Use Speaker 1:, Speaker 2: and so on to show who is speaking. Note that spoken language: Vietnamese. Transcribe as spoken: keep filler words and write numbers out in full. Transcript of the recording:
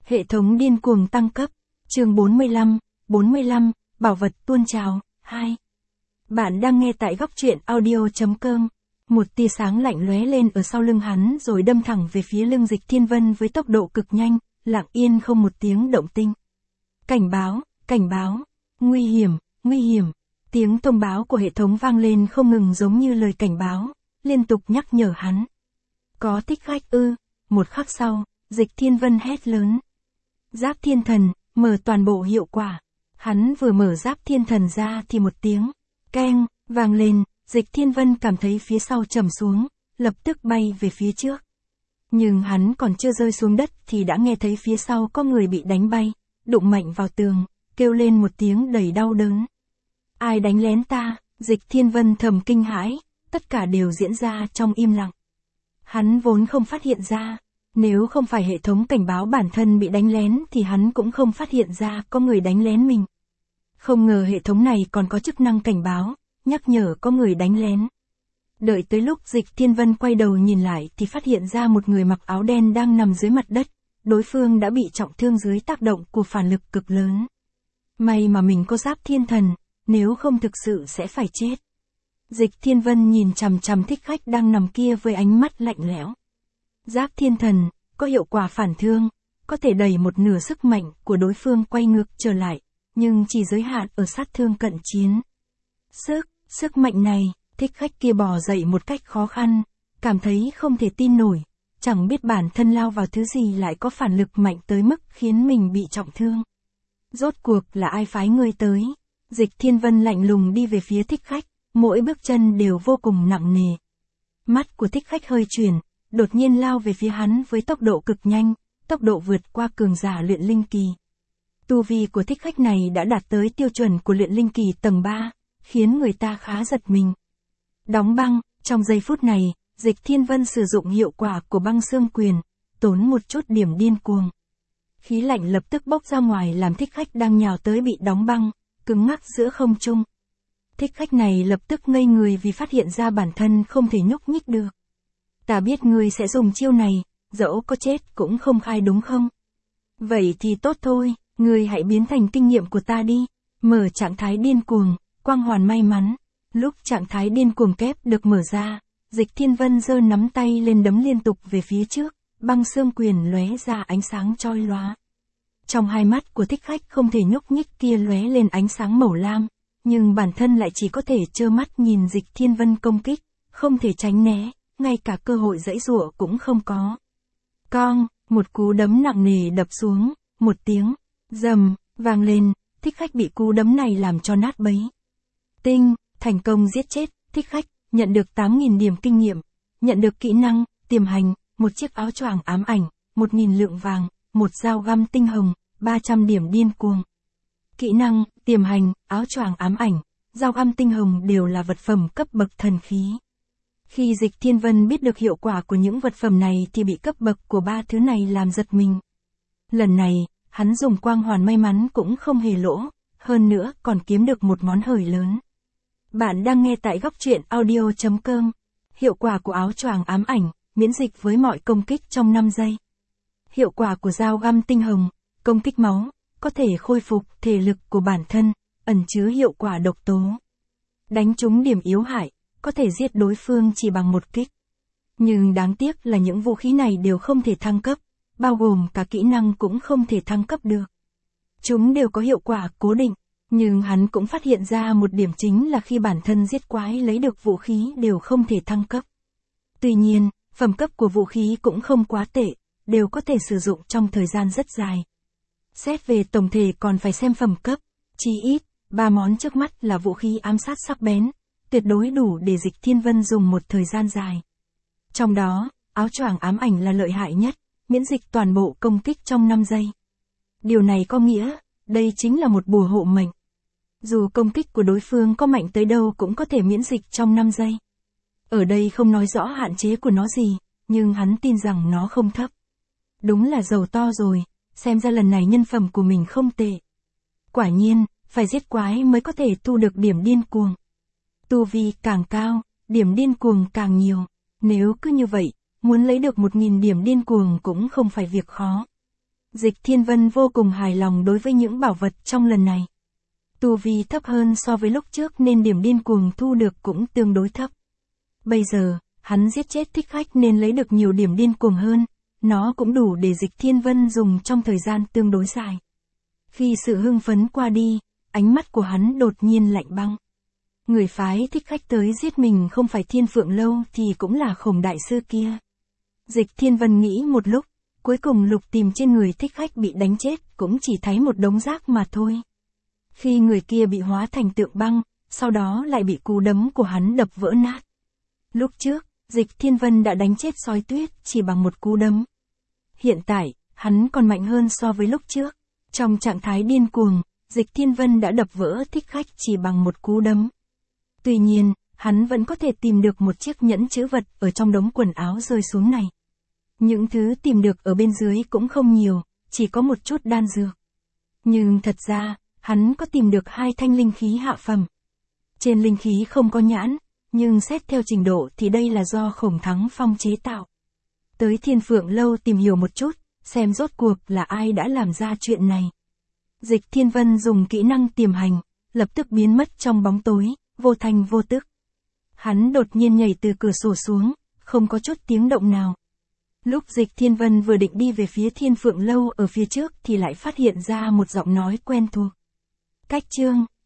Speaker 1: Hệ thống điên cuồng tăng cấp. Chương bốn mươi lăm, bốn mươi lăm, bảo vật tuôn trào, hai. Bạn đang nghe tại góc truyện audio.com. Một tia sáng lạnh lóe lên ở sau lưng hắn rồi đâm thẳng về phía lưng Dịch Thiên Vân với tốc độ cực nhanh, lặng yên không một tiếng động tinh. Cảnh báo, cảnh báo, nguy hiểm, nguy hiểm. Tiếng thông báo của hệ thống vang lên không ngừng giống như lời cảnh báo, liên tục nhắc nhở hắn. Có thích khách ư? Một khắc sau, Dịch Thiên Vân hét lớn. Giáp Thiên Thần, mở toàn bộ hiệu quả. Hắn vừa mở Giáp Thiên Thần ra thì một tiếng keng vang lên, Dịch Thiên Vân cảm thấy phía sau trầm xuống, lập tức bay về phía trước. Nhưng hắn còn chưa rơi xuống đất thì đã nghe thấy phía sau có người bị đánh bay, đụng mạnh vào tường, kêu lên một tiếng đầy đau đớn. Ai đánh lén ta? Dịch Thiên Vân thầm kinh hãi, tất cả đều diễn ra trong im lặng. Hắn vốn không phát hiện ra, nếu không phải hệ thống cảnh báo bản thân bị đánh lén thì hắn cũng không phát hiện ra có người đánh lén mình. Không ngờ hệ thống này còn có chức năng cảnh báo, nhắc nhở có người đánh lén. Đợi tới lúc Dịch Thiên Vân quay đầu nhìn lại thì phát hiện ra một người mặc áo đen đang nằm dưới mặt đất, đối phương đã bị trọng thương dưới tác động của phản lực cực lớn. May mà mình có Giáp Thiên Thần, nếu không thực sự sẽ phải chết. Dịch Thiên Vân nhìn chằm chằm thích khách đang nằm kia với ánh mắt lạnh lẽo. Giáp Thiên Thần, có hiệu quả phản thương, có thể đẩy một nửa sức mạnh của đối phương quay ngược trở lại, nhưng chỉ giới hạn ở sát thương cận chiến. Sức, sức mạnh này, thích khách kia bò dậy một cách khó khăn, cảm thấy không thể tin nổi, chẳng biết bản thân lao vào thứ gì lại có phản lực mạnh tới mức khiến mình bị trọng thương. Rốt cuộc là ai phái ngươi tới? Dịch Thiên Vân lạnh lùng đi về phía thích khách, mỗi bước chân đều vô cùng nặng nề. Mắt của thích khách hơi chuyển, đột nhiên lao về phía hắn với tốc độ cực nhanh, tốc độ vượt qua cường giả luyện linh kỳ. Tu vi của thích khách này đã đạt tới tiêu chuẩn của luyện linh kỳ tầng ba, khiến người ta khá giật mình. Đóng băng, trong giây phút này, Dịch Thiên Vân sử dụng hiệu quả của băng xương quyền, tốn một chút điểm điên cuồng. Khí lạnh lập tức bốc ra ngoài làm thích khách đang nhào tới bị đóng băng, cứng ngắc giữa không trung. Thích khách này lập tức ngây người vì phát hiện ra bản thân không thể nhúc nhích được. Ta biết ngươi sẽ dùng chiêu này, dẫu có chết cũng không khai đúng không? Vậy thì tốt thôi, ngươi hãy biến thành kinh nghiệm của ta đi. Mở trạng thái điên cuồng, quang hoàn may mắn. Lúc trạng thái điên cuồng kép được mở ra, Dịch Thiên Vân giơ nắm tay lên đấm liên tục về phía trước, băng xương quyền lóe ra ánh sáng chói lóa. Trong hai mắt của thích khách không thể nhúc nhích kia lóe lên ánh sáng màu lam, nhưng bản thân lại chỉ có thể trơ mắt nhìn Dịch Thiên Vân công kích, không thể tránh né, ngay cả cơ hội giãy giụa cũng không có. Cong, một cú đấm nặng nề đập xuống, một tiếng rầm vang lên, thích khách bị cú đấm này làm cho nát bấy. Tinh, thành công giết chết thích khách, nhận được tám nghìn điểm kinh nghiệm, nhận được kỹ năng tiềm hành, một chiếc áo choàng ám ảnh, một nghìn lượng vàng, một dao găm tinh hồng, ba trăm điểm điên cuồng. Kỹ năng tiềm hành, áo choàng ám ảnh, dao găm tinh hồng đều là vật phẩm cấp bậc thần khí. Khi Dịch Thiên Vân biết được hiệu quả của những vật phẩm này thì bị cấp bậc của ba thứ này làm giật mình. Lần này, hắn dùng quang hoàn may mắn cũng không hề lỗ, hơn nữa còn kiếm được một món hời lớn. Bạn đang nghe tại góc truyện audio.com. Hiệu quả của áo choàng ám ảnh, miễn dịch với mọi công kích trong năm giây. Hiệu quả của dao găm tinh hồng, công kích máu, có thể khôi phục thể lực của bản thân, ẩn chứa hiệu quả độc tố. Đánh trúng điểm yếu hại, có thể giết đối phương chỉ bằng một kích. Nhưng đáng tiếc là những vũ khí này đều không thể thăng cấp, bao gồm cả kỹ năng cũng không thể thăng cấp được. Chúng đều có hiệu quả cố định, nhưng hắn cũng phát hiện ra một điểm chính là khi bản thân giết quái lấy được vũ khí đều không thể thăng cấp. Tuy nhiên, phẩm cấp của vũ khí cũng không quá tệ, đều có thể sử dụng trong thời gian rất dài. Xét về tổng thể còn phải xem phẩm cấp, chí ít, ba món trước mắt là vũ khí ám sát sắc bén, tuyệt đối đủ để Dịch Thiên Vân dùng một thời gian dài. Trong đó, áo choàng ám ảnh là lợi hại nhất, miễn dịch toàn bộ công kích trong năm giây. Điều này có nghĩa, đây chính là một bùa hộ mệnh. Dù công kích của đối phương có mạnh tới đâu cũng có thể miễn dịch trong năm giây. Ở đây không nói rõ hạn chế của nó gì, nhưng hắn tin rằng nó không thấp. Đúng là giàu to rồi, xem ra lần này nhân phẩm của mình không tệ. Quả nhiên, phải giết quái mới có thể thu được điểm điên cuồng. Tu vi càng cao, điểm điên cuồng càng nhiều. Nếu cứ như vậy, muốn lấy được một nghìn điểm điên cuồng cũng không phải việc khó. Dịch Thiên Vân vô cùng hài lòng đối với những bảo vật trong lần này. Tu vi thấp hơn so với lúc trước nên điểm điên cuồng thu được cũng tương đối thấp. Bây giờ, hắn giết chết thích khách nên lấy được nhiều điểm điên cuồng hơn, nó cũng đủ để Dịch Thiên Vân dùng trong thời gian tương đối dài. Khi sự hưng phấn qua đi, ánh mắt của hắn đột nhiên lạnh băng. Người phái thích khách tới giết mình không phải Thiên Phượng Lâu thì cũng là Khổng đại sư kia. Dịch Thiên Vân nghĩ một lúc, cuối cùng lục tìm trên người thích khách bị đánh chết cũng chỉ thấy một đống rác mà thôi. Khi người kia bị hóa thành tượng băng, sau đó lại bị cú đấm của hắn đập vỡ nát. Lúc trước, Dịch Thiên Vân đã đánh chết sói tuyết chỉ bằng một cú đấm. Hiện tại, hắn còn mạnh hơn so với lúc trước. Trong trạng thái điên cuồng, Dịch Thiên Vân đã đập vỡ thích khách chỉ bằng một cú đấm. Tuy nhiên, hắn vẫn có thể tìm được một chiếc nhẫn trữ vật ở trong đống quần áo rơi xuống này. Những thứ tìm được ở bên dưới cũng không nhiều, chỉ có một chút đan dược. Nhưng thật ra, hắn có tìm được hai thanh linh khí hạ phẩm. Trên linh khí không có nhãn, nhưng xét theo trình độ thì đây là do Khổng Thắng Phong chế tạo. Tới Thiên Phượng Lâu tìm hiểu một chút, xem rốt cuộc là ai đã làm ra chuyện này. Dịch Thiên Vân dùng kỹ năng tiềm hành, lập tức biến mất trong bóng tối, vô thanh vô tức. Hắn đột nhiên nhảy từ cửa sổ xuống, không có chút tiếng động nào. Lúc Dịch Thiên Vân vừa định đi về phía Thiên Phượng Lâu ở phía trước thì lại phát hiện ra một giọng nói quen thuộc. Cách chương